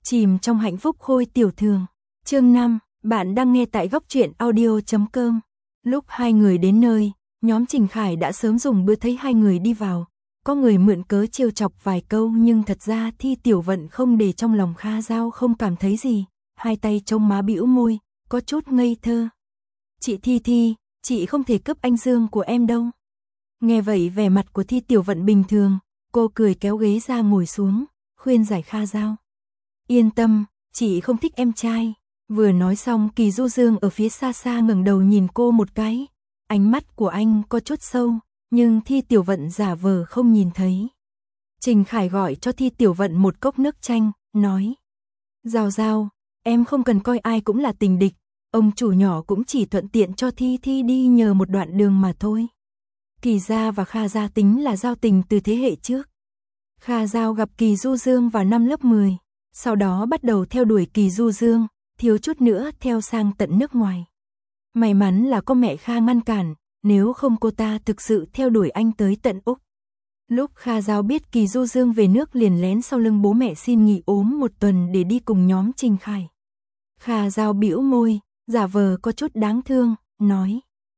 Chìm trong hạnh phúc khôi tiểu thường. Chương 5, bạn đang nghe tại góc truyện audio.com. Lúc hai người đến nơi, nhóm Trình Khải đã sớm dùng bữa thấy hai người đi vào. Có người mượn cớ trêu chọc vài câu nhưng thật ra Thi Tiểu Vận không để trong lòng, Kha Dao không cảm thấy gì, hai tay chống má bĩu môi, có chút ngây thơ. Chị Thi, chị không thể cướp anh Dương của em đâu. Nghe vậy vẻ mặt của Thi Tiểu Vận bình thường, cô cười kéo ghế ra ngồi xuống, khuyên giải Kha Dao. Yên tâm, chị không thích em trai. Vừa nói xong Kỳ Du Dương ở phía xa xa ngẩng đầu nhìn cô một cái. Ánh mắt của anh có chút sâu, nhưng Thi Tiểu Vận giả vờ không nhìn thấy. Trình Khải gọi cho Thi Tiểu Vận một cốc nước chanh, nói. Dao, em không cần coi ai cũng là tình địch. Ông chủ nhỏ cũng chỉ thuận tiện cho Thi đi nhờ một đoạn đường mà thôi. Kỳ gia và Kha gia tính là giao tình từ thế hệ trước. Kha Dao gặp Kỳ Du Dương vào năm lớp 10. Sau đó bắt đầu theo đuổi Kỳ Du Dương, thiếu chút nữa theo sang tận nước ngoài. May mắn là có mẹ Kha ngăn cản, nếu không cô ta thực sự theo đuổi anh tới tận Úc. Lúc Kha Dao biết Kỳ Du Dương về nước liền lén sau lưng bố mẹ xin nghỉ ốm một tuần để đi cùng nhóm Trình Khải. Kha Dao bĩu môi, giả vờ có chút đáng thương, nói.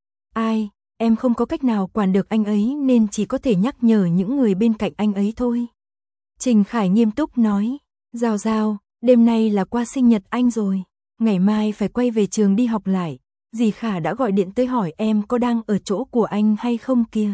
Ai, em không có cách nào quản được anh ấy nên chỉ có thể nhắc nhở những người bên cạnh anh ấy thôi. Trình Khải nghiêm túc nói. Dao, đêm nay là qua sinh nhật anh rồi, ngày mai phải quay về trường đi học lại, dì Khả đã gọi điện tới hỏi em có đang ở chỗ của anh hay không kìa.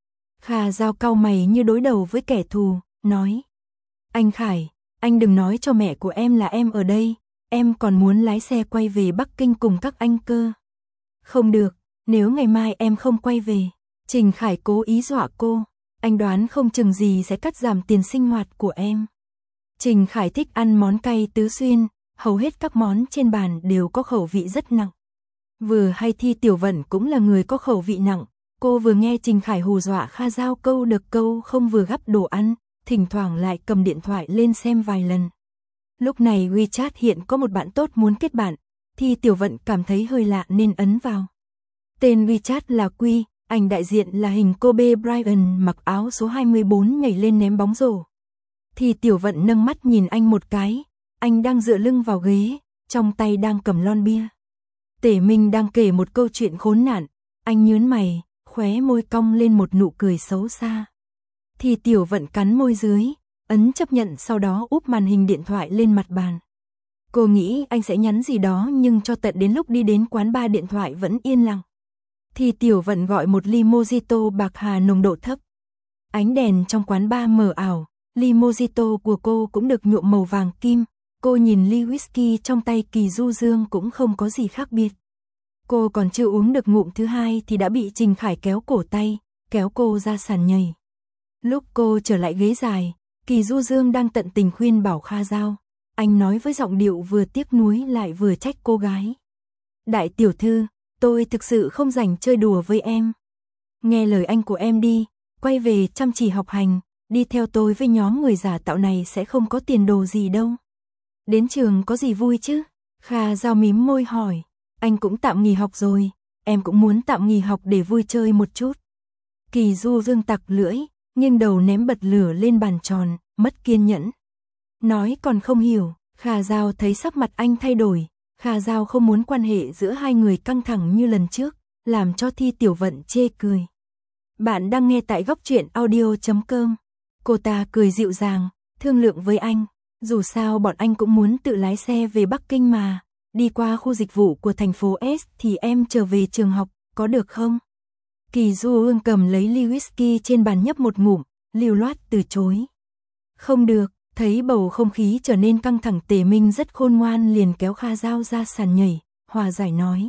Kha Dao cau mày như đối đầu với kẻ thù, nói. Anh Khải, anh đừng nói cho mẹ của em là em ở đây, em còn muốn lái xe quay về Bắc Kinh cùng các anh cơ. Không được, nếu ngày mai em không quay về, Trình Khải cố ý dọa cô, anh đoán không chừng gì sẽ cắt giảm tiền sinh hoạt của em. Trình Khải thích ăn món cay tứ xuyên, hầu hết các món trên bàn đều có khẩu vị rất nặng. Vừa hay Thi Tiểu Vận cũng là người có khẩu vị nặng, cô vừa nghe Trình Khải hù dọa Kha Dao câu được câu không vừa gắp đồ ăn, thỉnh thoảng lại cầm điện thoại lên xem vài lần. Lúc này WeChat hiện có một bạn tốt muốn kết bạn, Thi Tiểu Vận cảm thấy hơi lạ nên ấn vào. Tên WeChat là Quy, ảnh đại diện là hình Kobe Bryant mặc áo số 24 nhảy lên ném bóng rổ. Thì Tiểu Vận nâng mắt nhìn anh một cái, anh đang dựa lưng vào ghế, trong tay đang cầm lon bia. Tể Minh đang kể một câu chuyện khốn nạn, anh nhướng mày, khóe môi cong lên một nụ cười xấu xa. Thì Tiểu Vận cắn môi dưới, ấn chấp nhận sau đó úp màn hình điện thoại lên mặt bàn. Cô nghĩ anh sẽ nhắn gì đó nhưng cho tận đến lúc đi đến quán bar điện thoại vẫn yên lặng. Thì Tiểu Vận gọi một ly mojito bạc hà nồng độ thấp. Ánh đèn trong quán bar mờ ảo. Ly mojito của cô cũng được nhuộm màu vàng kim, cô nhìn ly whisky trong tay Kỳ Du Dương cũng không có gì khác biệt. Cô còn chưa uống được ngụm thứ hai thì đã bị Trình Khải kéo cổ tay, kéo cô ra sàn nhảy. Lúc cô trở lại ghế dài, Kỳ Du Dương đang tận tình khuyên bảo Kha Dao. Anh nói với giọng điệu vừa tiếc nuối lại vừa trách cô gái. Đại tiểu thư, tôi thực sự không rảnh chơi đùa với em. Nghe lời anh của em đi, quay về chăm chỉ học hành. Đi theo tôi với nhóm người giả tạo này sẽ không có tiền đồ gì đâu. Đến trường có gì vui chứ? Kha Dao mím môi hỏi. Anh cũng tạm nghỉ học rồi, em cũng muốn tạm nghỉ học để vui chơi một chút. Kỳ Du Dương tặc lưỡi, nghiêng đầu ném bật lửa lên bàn tròn, mất kiên nhẫn. Nói còn không hiểu, Kha Dao thấy sắc mặt anh thay đổi. Kha Dao không muốn quan hệ giữa hai người căng thẳng như lần trước, làm cho Thi Tiểu Vận chê cười. Bạn đang nghe tại góc truyện audio.com. Cô ta cười dịu dàng, thương lượng với anh, dù sao bọn anh cũng muốn tự lái xe về Bắc Kinh mà, đi qua khu dịch vụ của thành phố S thì em trở về trường học, có được không? Kỳ Du Dương cầm lấy ly whisky trên bàn nhấp một ngụm, lưu loát từ chối. Không được, thấy bầu không khí trở nên căng thẳng Tề Minh rất khôn ngoan liền kéo Kha Dao ra sàn nhảy, hòa giải nói.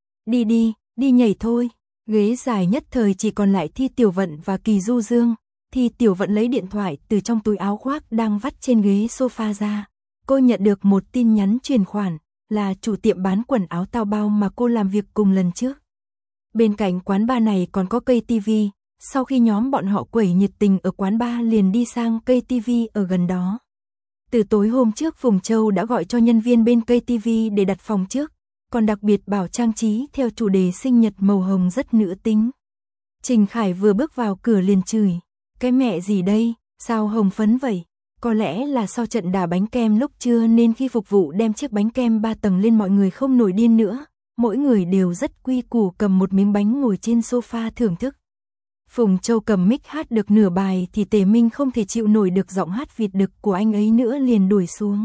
Đi nhảy thôi, ghế dài nhất thời chỉ còn lại Thi Tiểu Vận và Kỳ Du Dương. Thì Tiểu Vận lấy điện thoại từ trong túi áo khoác đang vắt trên ghế sofa ra. Cô nhận được một tin nhắn chuyển khoản, là chủ tiệm bán quần áo Tao Bao mà cô làm việc cùng lần trước. Bên cạnh quán bar này còn có cây TV, sau khi nhóm bọn họ quẩy nhiệt tình ở quán bar liền đi sang cây TV ở gần đó. Từ tối hôm trước Phùng Châu đã gọi cho nhân viên bên cây TV để đặt phòng trước, còn đặc biệt bảo trang trí theo chủ đề sinh nhật màu hồng rất nữ tính. Trình Khải vừa bước vào cửa liền chửi. Cái mẹ gì đây, sao hồng phấn vậy? Có lẽ là sau trận đả bánh kem lúc trưa nên khi phục vụ đem chiếc bánh kem 3 tầng lên mọi người không nổi điên nữa, mỗi người đều rất quy củ cầm một miếng bánh ngồi trên sofa thưởng thức. Phùng Châu cầm mic hát được nửa bài thì Tề Minh không thể chịu nổi được giọng hát Việt đực của anh ấy nữa liền đuổi xuống.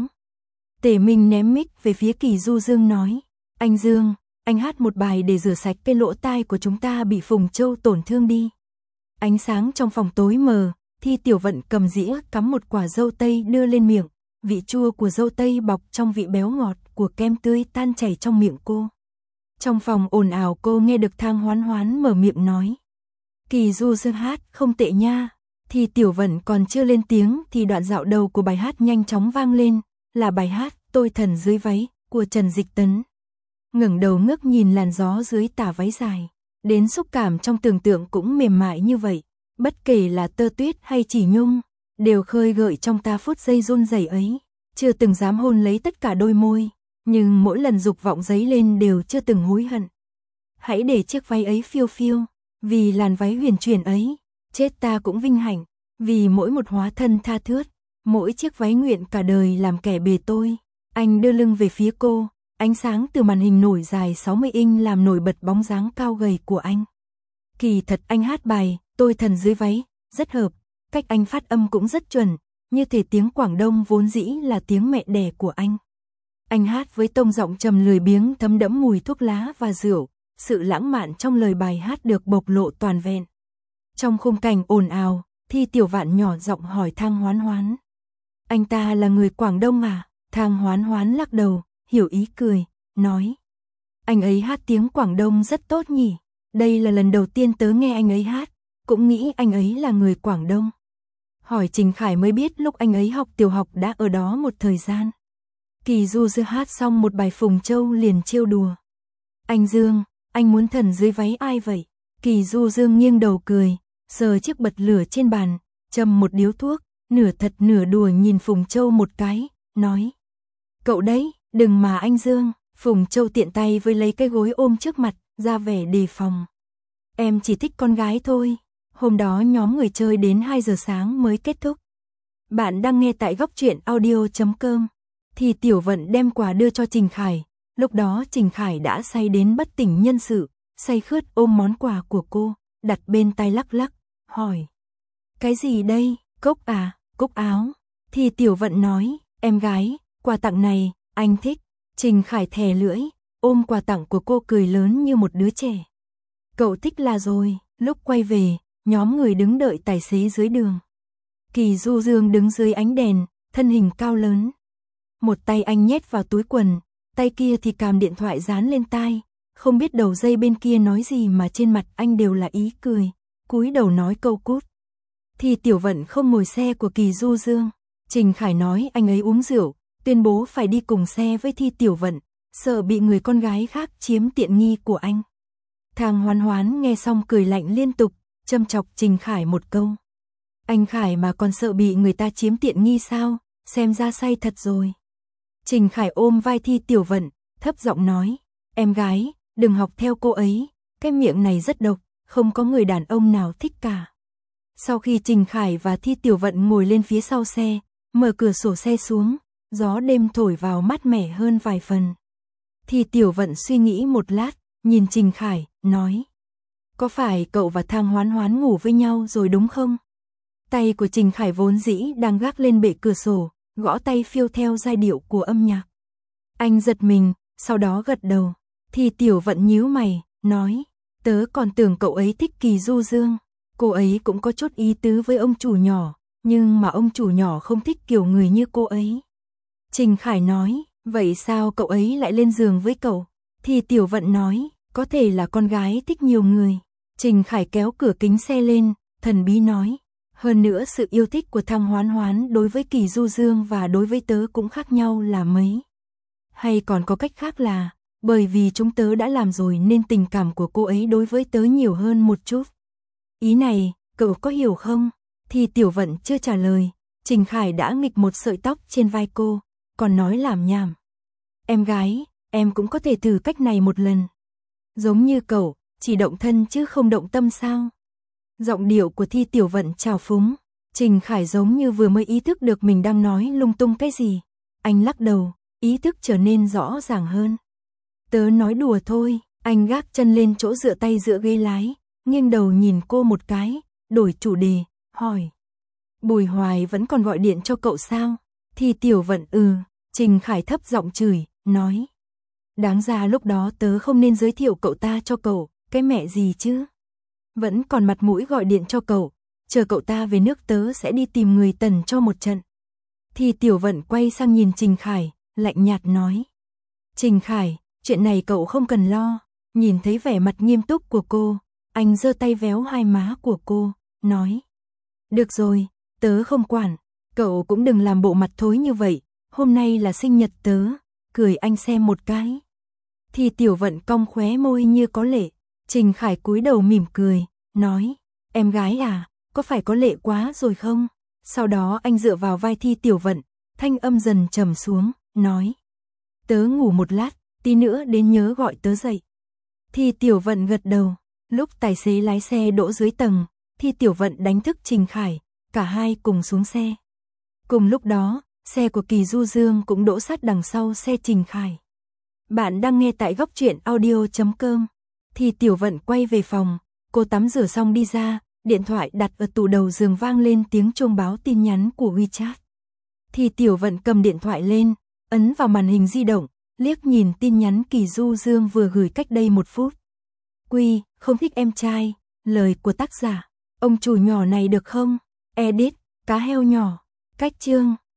Tề Minh ném mic về phía Kỳ Du Dương nói, anh Dương, anh hát một bài để rửa sạch cái lỗ tai của chúng ta bị Phùng Châu tổn thương đi. Ánh sáng trong phòng tối mờ, Thi Tiểu Vận cầm dĩa cắm một quả dâu tây đưa lên miệng, vị chua của dâu tây bọc trong vị béo ngọt của kem tươi tan chảy trong miệng cô. Trong phòng ồn ào cô nghe được Thang Hoán Hoán mở miệng nói, Kỳ Du Dương hát không tệ nha. Thi Tiểu Vận còn chưa lên tiếng thì đoạn dạo đầu của bài hát nhanh chóng vang lên, là bài hát Tôi Thần Dưới Váy của Trần Dịch Tấn. Ngẩng đầu ngước nhìn làn gió dưới tà váy dài, đến xúc cảm trong tưởng tượng cũng mềm mại như vậy, bất kể là tơ tuyết hay chỉ nhung, đều khơi gợi trong ta phút giây run rẩy ấy, chưa từng dám hôn lấy tất cả đôi môi, nhưng mỗi lần dục vọng dấy lên đều chưa từng hối hận. Hãy để chiếc váy ấy phiêu phiêu, vì làn váy huyền chuyển ấy, chết ta cũng vinh hạnh, vì mỗi một hóa thân tha thướt, mỗi chiếc váy nguyện cả đời làm kẻ bề tôi. Anh đưa lưng về phía cô, ánh sáng từ màn hình nổi dài 60 inch làm nổi bật bóng dáng cao gầy của anh. Kỳ thật anh hát bài Tôi Thần Dưới Váy rất hợp, cách anh phát âm cũng rất chuẩn, như thể tiếng Quảng Đông vốn dĩ là tiếng mẹ đẻ của anh. Anh hát với tông giọng trầm lười biếng thấm đẫm mùi thuốc lá và rượu, sự lãng mạn trong lời bài hát được bộc lộ toàn vẹn. Trong khung cảnh ồn ào, Thi Tiểu Vạn nhỏ giọng hỏi Thang Hoán Hoán, anh ta là người Quảng Đông à? Thang Hoán Hoán lắc đầu, hiểu ý cười, nói, anh ấy hát tiếng Quảng Đông rất tốt nhỉ, đây là lần đầu tiên tớ nghe anh ấy hát, cũng nghĩ anh ấy là người Quảng Đông. Hỏi Trình Khải mới biết lúc anh ấy học tiểu học đã ở đó một thời gian. Kỳ Du Dương hát xong một bài Phùng Châu liền trêu đùa, anh Dương, anh muốn thần dưới váy ai vậy? Kỳ Du Dương nghiêng đầu cười, sờ chiếc bật lửa trên bàn, châm một điếu thuốc, nửa thật nửa đùa nhìn Phùng Châu một cái, nói, cậu đấy, đừng mà anh Dương. Phùng Châu tiện tay với lấy cái gối ôm trước mặt, ra vẻ đề phòng. Em chỉ thích con gái thôi. Hôm đó nhóm người chơi đến 2 giờ sáng mới kết thúc. Bạn đang nghe tại góc truyện audio.com. Thì Tiểu Vận đem quà đưa cho Trình Khải. Lúc đó Trình Khải đã say đến bất tỉnh nhân sự, say khướt ôm món quà của cô, đặt bên tai lắc lắc, hỏi, cái gì đây? Cốc à? Cúc áo. Thì Tiểu Vận nói, em gái, quà tặng này, anh thích. Trình Khải thè lưỡi, ôm quà tặng của cô cười lớn như một đứa trẻ. Cậu thích là rồi. Lúc quay về, nhóm người đứng đợi tài xế dưới đường. Kỳ Du Dương đứng dưới ánh đèn, thân hình cao lớn. Một tay anh nhét vào túi quần, tay kia thì cầm điện thoại dán lên tai. Không biết đầu dây bên kia nói gì mà trên mặt anh đều là ý cười, cúi đầu nói câu cút. Thì Tiểu Vận không ngồi xe của Kỳ Du Dương. Trình Khải nói anh ấy uống rượu, tuyên bố phải đi cùng xe với Thi Tiểu Vận, sợ bị người con gái khác chiếm tiện nghi của anh. Thang Hoán Hoán nghe xong cười lạnh liên tục, châm chọc Trình Khải một câu. Anh Khải mà còn sợ bị người ta chiếm tiện nghi sao, xem ra say thật rồi. Trình Khải ôm vai Thi Tiểu Vận, thấp giọng nói, em gái, đừng học theo cô ấy, cái miệng này rất độc, không có người đàn ông nào thích cả. Sau khi Trình Khải và Thi Tiểu Vận ngồi lên phía sau xe, mở cửa sổ xe xuống, gió đêm thổi vào mát mẻ hơn vài phần. Thi Tiểu Vận suy nghĩ một lát, nhìn Trình Khải, nói, có phải cậu và Thang Hoán Hoán ngủ với nhau rồi đúng không? Tay của Trình Khải vốn dĩ đang gác lên bệ cửa sổ, gõ tay phiêu theo giai điệu của âm nhạc. Anh giật mình, sau đó gật đầu. Thi Tiểu Vận nhíu mày, nói, tớ còn tưởng cậu ấy thích Kỳ Du Dương. Cô ấy cũng có chút ý tứ với ông chủ nhỏ, nhưng mà ông chủ nhỏ không thích kiểu người như cô ấy. Trình Khải nói, vậy sao cậu ấy lại lên giường với cậu? Thì Tiểu Vận nói, có thể là con gái thích nhiều người. Trình Khải kéo cửa kính xe lên, thần bí nói, hơn nữa sự yêu thích của Thang Hoán Hoán đối với Kỳ Du Dương và đối với tớ cũng khác nhau là mấy. Hay còn có cách khác là, bởi vì chúng tớ đã làm rồi nên tình cảm của cô ấy đối với tớ nhiều hơn một chút. Ý này, cậu có hiểu không? Thì Tiểu Vận chưa trả lời, Trình Khải đã nghịch một sợi tóc trên vai cô, còn nói làm nhảm. Em gái, em cũng có thể thử cách này một lần. Giống như cậu, chỉ động thân chứ không động tâm sao? Giọng điệu của Thi Tiểu Vận trào phúng, Trình Khải giống như vừa mới ý thức được mình đang nói lung tung cái gì. Anh lắc đầu, ý thức trở nên rõ ràng hơn. Tớ nói đùa thôi, anh gác chân lên chỗ dựa tay dựa ghế lái, nghiêng đầu nhìn cô một cái, đổi chủ đề, hỏi. Bùi Hoài vẫn còn gọi điện cho cậu sao? Thì Tiểu Vận Trình Khải thấp giọng chửi, nói. Đáng ra lúc đó tớ không nên giới thiệu cậu ta cho cậu, cái mẹ gì chứ? Vẫn còn mặt mũi gọi điện cho cậu, chờ cậu ta về nước tớ sẽ đi tìm người Tần cho một trận. Thì Tiểu Vận quay sang nhìn Trình Khải, lạnh nhạt nói. Trình Khải, chuyện này cậu không cần lo. Nhìn thấy vẻ mặt nghiêm túc của cô, anh giơ tay véo hai má của cô, nói. Được rồi, tớ không quản, cậu cũng đừng làm bộ mặt thối như vậy, hôm nay là sinh nhật tớ, cười anh xem một cái. Thì Tiểu Vận cong khóe môi như có lệ, Trình Khải cúi đầu mỉm cười, nói. Em gái à, có phải có lệ quá rồi không? Sau đó anh dựa vào vai Thi Tiểu Vận, thanh âm dần trầm xuống, nói. Tớ ngủ một lát, tí nữa đến nhớ gọi tớ dậy. Thi Tiểu Vận gật đầu, lúc tài xế lái xe đỗ dưới tầng, Thi Tiểu Vận đánh thức Trình Khải, cả hai cùng xuống xe. Cùng lúc đó, xe của Kỳ Du Dương cũng đỗ sát đằng sau xe Trình Khải. Bạn đang nghe tại góc truyện audio.com. Thi Tiểu Vận quay về phòng, cô tắm rửa xong đi ra, điện thoại đặt ở tủ đầu giường vang lên tiếng chuông báo tin nhắn của WeChat. Thì Tiểu Vận cầm điện thoại lên, ấn vào màn hình di động, liếc nhìn tin nhắn Kỳ Du Dương vừa gửi cách đây 1 phút. Quy, không thích em trai, lời của tác giả. Ông chủ nhỏ này được không? Edit, cá heo nhỏ. Cách chương.